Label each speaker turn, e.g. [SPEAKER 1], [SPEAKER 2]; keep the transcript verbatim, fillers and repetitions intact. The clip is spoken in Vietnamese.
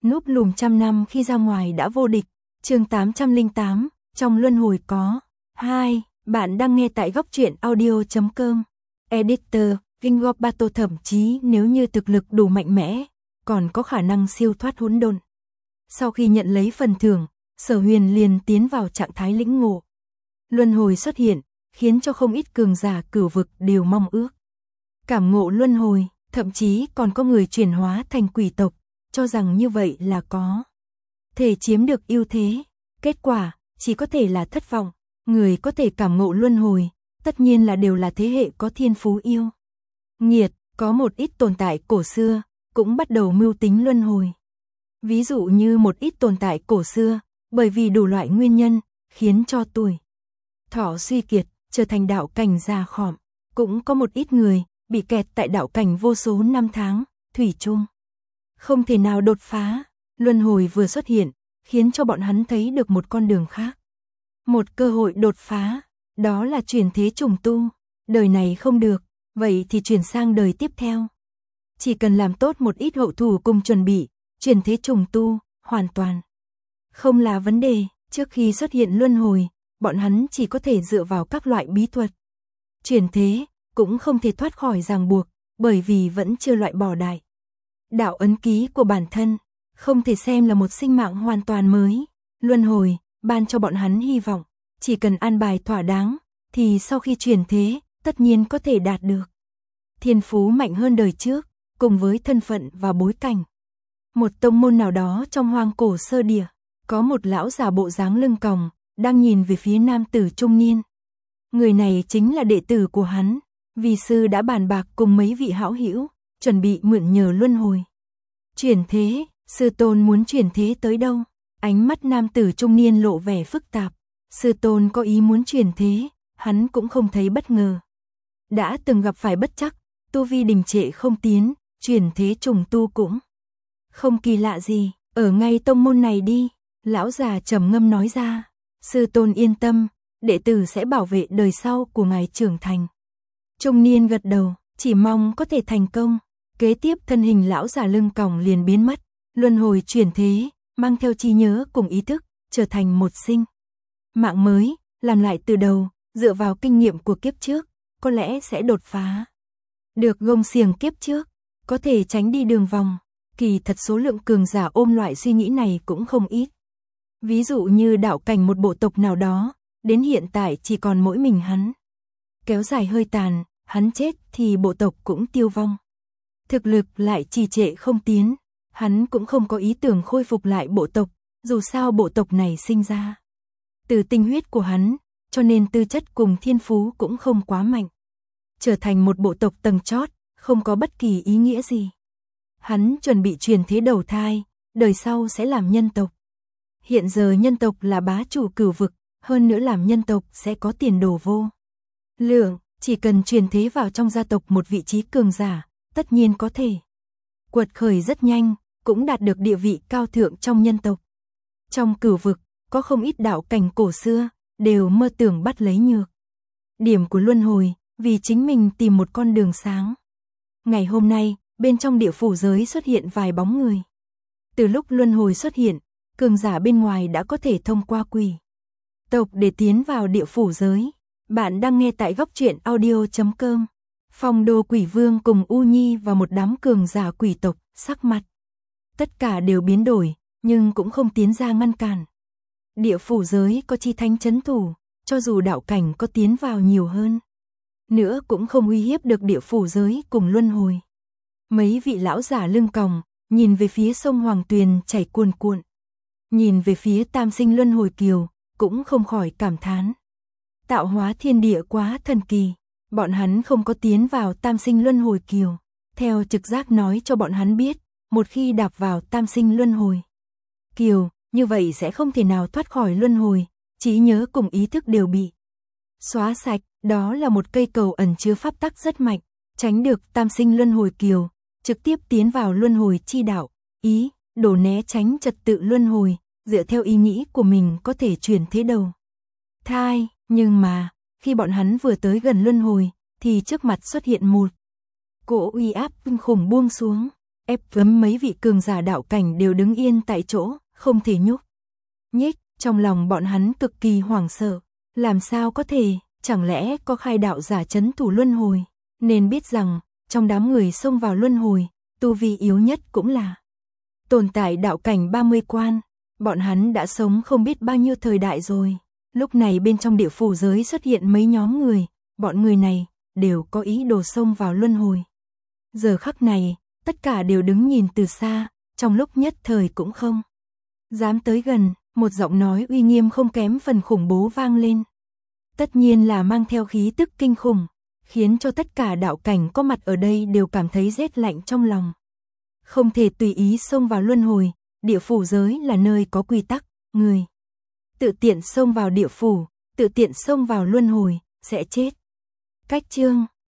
[SPEAKER 1] Núp lùm trăm năm khi ra ngoài đã vô địch. Chương tám trăm lẻ tám, trong luân hồi có. hai. Bạn đang nghe tại góc truyện audio chấm com. Editor, King of Battle thậm chí nếu như thực lực đủ mạnh mẽ, còn có khả năng siêu thoát hỗn độn. Sau khi nhận lấy phần thưởng, Sở Huyền liền tiến vào trạng thái lĩnh ngộ. Luân hồi xuất hiện, khiến cho không ít cường giả cửu vực đều mong ước. Cảm ngộ luân hồi, thậm chí còn có người chuyển hóa thành quỷ tộc, cho rằng như vậy là có thể chiếm được ưu thế. Kết quả, chỉ có thể là thất vọng. Người có thể cảm ngộ luân hồi, tất nhiên là đều là thế hệ có thiên phú yêu nghiệt, có một ít tồn tại cổ xưa, cũng bắt đầu mưu tính luân hồi. Ví dụ như một ít tồn tại cổ xưa, bởi vì đủ loại nguyên nhân, khiến cho tuổi thọ suy kiệt, trở thành đạo cảnh già khòm. Cũng có một ít người, bị kẹt tại đạo cảnh vô số năm tháng, thủy chung không thể nào đột phá. Luân hồi vừa xuất hiện, khiến cho bọn hắn thấy được một con đường khác. Một cơ hội đột phá, đó là chuyển thế trùng tu. Đời này không được, vậy thì chuyển sang đời tiếp theo. Chỉ cần làm tốt một ít hậu thủ cùng chuẩn bị, chuyển thế trùng tu, hoàn toàn không là vấn đề. Trước khi xuất hiện luân hồi, bọn hắn chỉ có thể dựa vào các loại bí thuật chuyển thế, cũng không thể thoát khỏi ràng buộc, bởi vì vẫn chưa loại bỏ đại đạo ấn ký của bản thân, không thể xem là một sinh mạng hoàn toàn mới. Luân hồi ban cho bọn hắn hy vọng, chỉ cần an bài thỏa đáng, thì sau khi chuyển thế, tất nhiên có thể đạt được thiên phú mạnh hơn đời trước, cùng với thân phận và bối cảnh. Một tông môn nào đó trong hoang cổ sơ địa, có một lão già bộ dáng lưng còng, đang nhìn về phía nam tử trung niên. Người này chính là đệ tử của hắn, vì sư đã bàn bạc cùng mấy vị hảo hữu, chuẩn bị mượn nhờ luân hồi chuyển thế. Sư tôn muốn chuyển thế tới đâu? Ánh mắt nam tử trung niên lộ vẻ phức tạp. Sư tôn có ý muốn chuyển thế, hắn cũng không thấy bất ngờ. Đã từng gặp phải bất trắc, tu vi đình trệ không tiến, chuyển thế trùng tu cũng không kỳ lạ gì. Ở ngay tông môn này đi, lão già trầm ngâm nói ra. Sư tôn yên tâm, đệ tử sẽ bảo vệ đời sau của ngài trưởng thành. Trung niên gật đầu, chỉ mong có thể thành công. Kế tiếp thân hình lão già lưng còng liền biến mất. Luân hồi chuyển thế, mang theo trí nhớ cùng ý thức, trở thành một sinh mạng mới, làm lại từ đầu, dựa vào kinh nghiệm của kiếp trước, có lẽ sẽ đột phá được gông xiềng kiếp trước, có thể tránh đi đường vòng. Kỳ thật số lượng cường giả ôm loại suy nghĩ này cũng không ít. Ví dụ như đạo cảnh một bộ tộc nào đó, đến hiện tại chỉ còn mỗi mình hắn. Kéo dài hơi tàn, hắn chết thì bộ tộc cũng tiêu vong. Thực lực lại trì trệ không tiến, hắn cũng không có ý tưởng khôi phục lại bộ tộc, dù sao bộ tộc này sinh ra từ tinh huyết của hắn, cho nên tư chất cùng thiên phú cũng không quá mạnh. Trở thành một bộ tộc tầng chót, không có bất kỳ ý nghĩa gì. Hắn chuẩn bị chuyển thế đầu thai, đời sau sẽ làm nhân tộc. Hiện giờ nhân tộc là bá chủ cửu vực, hơn nữa làm nhân tộc sẽ có tiền đồ vô lượng, chỉ cần chuyển thế vào trong gia tộc một vị trí cường giả, tất nhiên có thể quật khởi rất nhanh, cũng đạt được địa vị cao thượng trong nhân tộc. Trong cửu vực, có không ít đạo cảnh cổ xưa, đều mơ tưởng bắt lấy nhược điểm của luân hồi, vì chính mình tìm một con đường sáng. Ngày hôm nay, bên trong địa phủ giới xuất hiện vài bóng người. Từ lúc luân hồi xuất hiện, cường giả bên ngoài đã có thể thông qua quỷ tộc để tiến vào địa phủ giới. Bạn đang nghe tại góc truyện audio chấm com. Phong Đô Quỷ Vương cùng U Nhi và một đám cường giả quỷ tộc, sắc mặt tất cả đều biến đổi, nhưng cũng không tiến ra ngăn cản. Địa phủ giới có chi thánh trấn thủ, cho dù đạo cảnh có tiến vào nhiều hơn nữa cũng không uy hiếp được địa phủ giới cùng luân hồi. Mấy vị lão giả lưng còng, nhìn về phía sông Hoàng Tuyền chảy cuồn cuộn, nhìn về phía tam sinh luân hồi kiều, cũng không khỏi cảm thán. Tạo hóa thiên địa quá thần kỳ. Bọn hắn không có tiến vào tam sinh luân hồi kiều, theo trực giác nói cho bọn hắn biết, một khi đạp vào tam sinh luân hồi kiều, như vậy sẽ không thể nào thoát khỏi luân hồi, trí nhớ cùng ý thức đều bị xóa sạch. Đó là một cây cầu ẩn chứa pháp tắc rất mạnh, tránh được tam sinh luân hồi kiều, trực tiếp tiến vào luân hồi chi đạo, ý đồ né tránh trật tự luân hồi, dựa theo ý nghĩ của mình có thể chuyển thế đầu thai. Nhưng mà khi bọn hắn vừa tới gần luân hồi, thì trước mặt xuất hiện một cỗ uy áp kinh khủng buông xuống. ép gấm mấy vị cường giả đạo cảnh đều đứng yên tại chỗ, không thể nhúc nhích, trong lòng bọn hắn cực kỳ hoảng sợ, làm sao có thể, chẳng lẽ có khai đạo giả trấn thủ luân hồi, nên biết rằng, trong đám người xông vào luân hồi, tu vi yếu nhất cũng là tồn tại đạo cảnh ba mươi quan, bọn hắn đã sống không biết bao nhiêu thời đại rồi, lúc này bên trong địa phủ giới xuất hiện mấy nhóm người, bọn người này đều có ý đồ xông vào luân hồi. Giờ khắc này, tất cả đều đứng nhìn từ xa, trong lúc nhất thời cũng không dám tới gần, một giọng nói uy nghiêm không kém phần khủng bố vang lên. Tất nhiên là mang theo khí tức kinh khủng, khiến cho tất cả đạo cảnh có mặt ở đây đều cảm thấy rét lạnh trong lòng. Không thể tùy ý xông vào luân hồi, địa phủ giới là nơi có quy tắc, người tự tiện xông vào địa phủ, tự tiện xông vào luân hồi, sẽ chết. Cách chương